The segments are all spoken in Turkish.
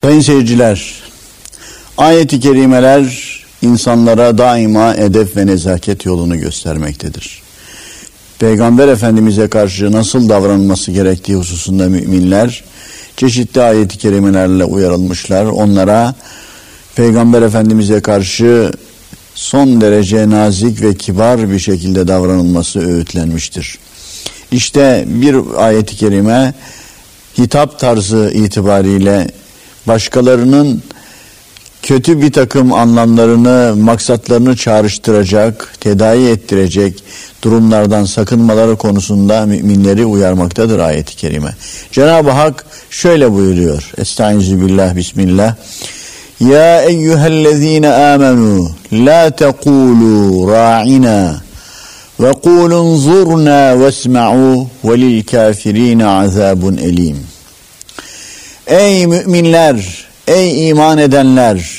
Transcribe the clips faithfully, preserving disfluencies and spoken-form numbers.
Sayın seyirciler, ayet-i kerimeler insanlara daima edep ve nezaket yolunu göstermektedir. Peygamber Efendimiz'e karşı nasıl davranılması gerektiği hususunda müminler çeşitli ayet-i kerimelerle uyarılmışlar. Onlara Peygamber Efendimiz'e karşı son derece nazik ve kibar bir şekilde davranılması öğütlenmiştir. İşte bir ayet-i kerime hitap tarzı itibariyle başkalarının kötü bir takım anlamlarını, maksatlarını çağrıştıracak, tedavi ettirecek durumlardan sakınmaları konusunda müminleri uyarmaktadır ayet-i kerime. Cenab-ı Hak şöyle buyuruyor. Estağfirullah, bismillah. Ya eyyühellezine amenu la tequlu ra'ina ve kulun zurna vesma'u ve lil kafirine azabun elim. Ey müminler, ey iman edenler,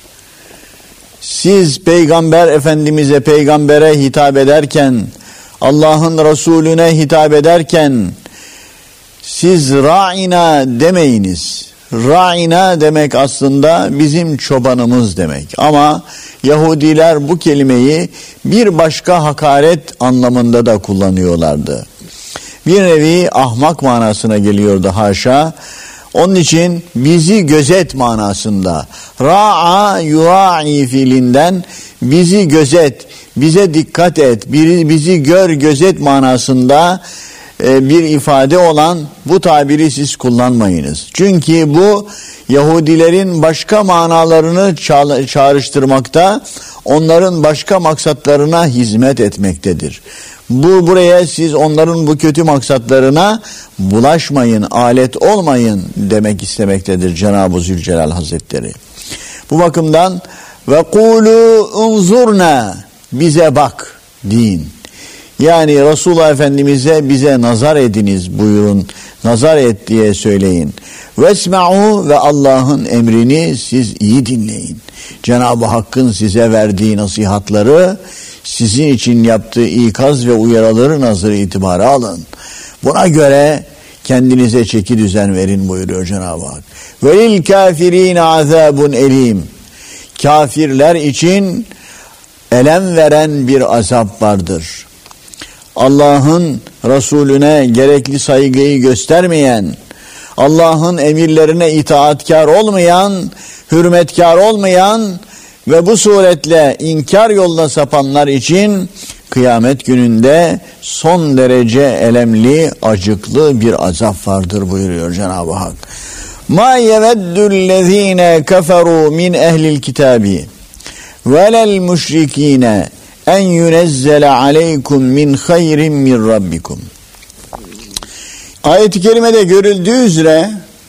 siz Peygamber Efendimiz'e, peygambere hitap ederken, Allah'ın Resulüne hitap ederken siz ra'ina demeyiniz. Ra'ina demek aslında bizim çobanımız demek. Ama Yahudiler bu kelimeyi bir başka hakaret anlamında da kullanıyorlardı. Bir nevi ahmak manasına geliyordu haşa. Onun için bizi gözet manasında. Ra'a yura'i fiilinden bizi gözet, bize dikkat et, bizi gör, gözet manasında bir ifade olan bu tabiri siz kullanmayınız. Çünkü bu Yahudilerin başka manalarını çağrıştırmakta, onların başka maksatlarına hizmet etmektedir. Bu buraya siz onların bu kötü maksatlarına bulaşmayın, alet olmayın demek istemektedir Cenab-ı Zülcelal Hazretleri. Bu bakımdan ve kulu unzurna, bize bak deyin. Yani Resulullah Efendimiz'e bize nazar ediniz buyurun, nazar et diye söyleyin. Vesma'u, ve Allah'ın emrini siz iyi dinleyin. Cenab-ı Hakk'ın size verdiği nasihatları, sizin için yaptığı ikaz ve uyarıları nazarı itibara alın. Buna göre kendinize çeki düzen verin buyuruyor Cenab-ı Hak. Velil kafirine azabun elim. Kafirler için elem veren bir azap vardır. Allah'ın Resulüne gerekli saygıyı göstermeyen, Allah'ın emirlerine itaatkar olmayan, hürmetkar olmayan ve bu suretle inkar yoluna sapanlar için kıyamet gününde son derece elemli, acıklı bir azap vardır buyuruyor Cenab-ı Hak. Ma yeveddü'llezine keferu min ehlil kitabi velel müşrikine en yunezzele aleykum min hayrin min rabbikum. Ayet-i kerimede görüldüğü üzere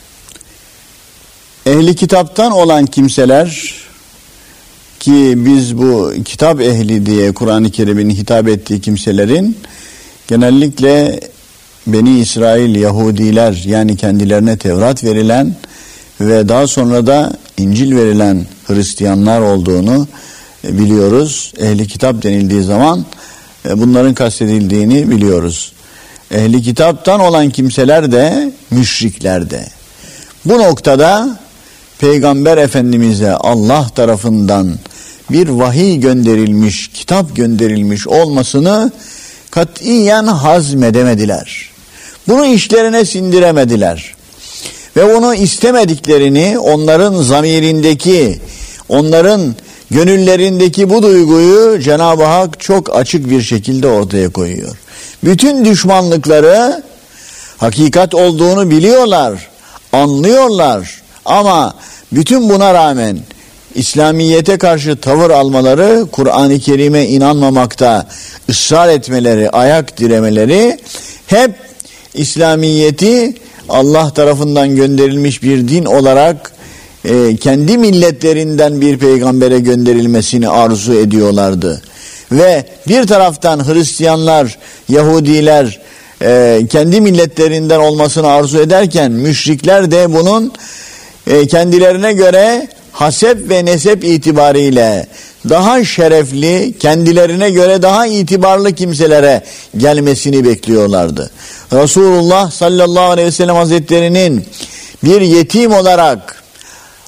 ehli kitaptan olan kimseler, ki biz bu kitap ehli diye Kur'an-ı Kerim'in hitap ettiği kimselerin genellikle Beni İsrail Yahudiler, yani kendilerine Tevrat verilen ve daha sonra da İncil verilen Hristiyanlar olduğunu biliyoruz. Ehli kitap denildiği zaman bunların kastedildiğini biliyoruz. Ehli kitaptan olan kimseler de müşrikler de. Bu noktada Peygamber Efendimiz'e Allah tarafından bir vahiy gönderilmiş, kitap gönderilmiş olmasını katiyen hazmedemediler. Bunu işlerine sindiremediler. Ve bunu istemediklerini, onların zamirindeki, onların gönüllerindeki bu duyguyu Cenab-ı Hak çok açık bir şekilde ortaya koyuyor. Bütün düşmanlıkları hakikat olduğunu biliyorlar, anlıyorlar ama bütün buna rağmen İslamiyete karşı tavır almaları, Kur'an-ı Kerim'e inanmamakta ısrar etmeleri, ayak diremeleri hep İslamiyeti Allah tarafından gönderilmiş bir din olarak e, kendi milletlerinden bir peygambere gönderilmesini arzu ediyorlardı. Ve bir taraftan Hristiyanlar, Yahudiler e, kendi milletlerinden olmasını arzu ederken müşrikler de bunun e, kendilerine göre hasep ve nesep itibariyle daha şerefli, kendilerine göre daha itibarlı kimselere gelmesini bekliyorlardı. Resulullah sallallahu aleyhi ve sellem Hazretleri'nin bir yetim olarak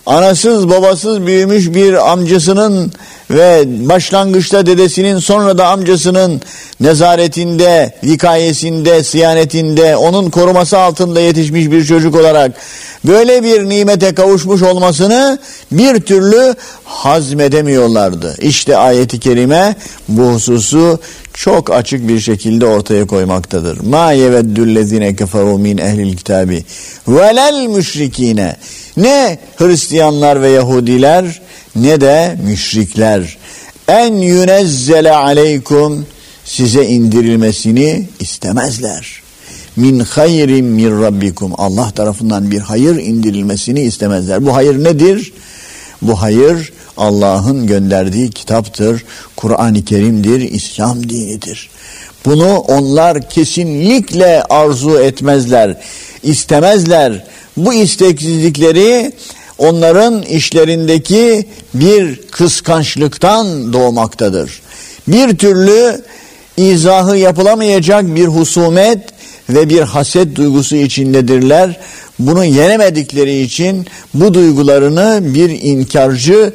anasız babasız büyümüş bir amcasının ve başlangıçta dedesinin, sonra da amcasının nezaretinde, vikayesinde, sıyanetinde, onun koruması altında yetişmiş bir çocuk olarak böyle bir nimete kavuşmuş olmasını bir türlü hazmedemiyorlardı. İşte ayet-i kerime bu hususu çok açık bir şekilde ortaya koymaktadır. Ma yeveddüllezine keferu min ehlil kitabi velel müşrikine. Ne Hristiyanlar ve Yahudiler ne de müşrikler en yünezzele aleykum, size indirilmesini istemezler. Min hayrin min rabbikum, Allah tarafından bir hayır indirilmesini istemezler. Bu hayır nedir? Bu hayır Allah'ın gönderdiği kitaptır, Kur'an-ı Kerim'dir, İslam dinidir. Bunu onlar kesinlikle arzu etmezler, istemezler. Bu isteksizlikleri onların işlerindeki bir kıskançlıktan doğmaktadır. Bir türlü izahı yapılamayacak bir husumet ve bir haset duygusu içindedirler. Bunu yenemedikleri için bu duygularını bir inkarcı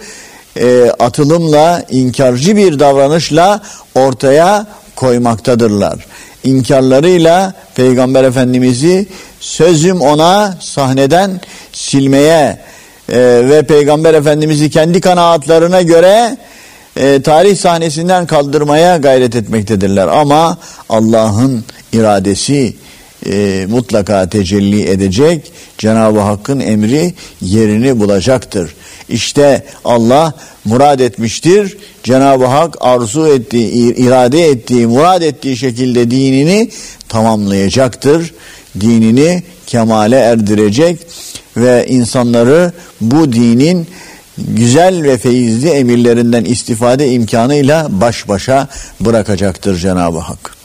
e, atılımla, inkarcı bir davranışla ortaya koymaktadırlar. İnkarlarıyla Peygamber Efendimiz'i sözüm ona sahneden silmeye e, ve Peygamber Efendimiz'i kendi kanaatlarına göre e, tarih sahnesinden kaldırmaya gayret etmektedirler. Ama Allah'ın iradesi e, mutlaka tecelli edecek. Cenab-ı Hakk'ın emri yerini bulacaktır. İşte Allah murad etmiştir. Cenab-ı Hak arzu ettiği, irade ettiği, murad ettiği şekilde dinini tamamlayacaktır. Dinini kemale erdirecek ve insanları bu dinin güzel ve feyizli emirlerinden istifade imkanıyla baş başa bırakacaktır Cenab-ı Hak.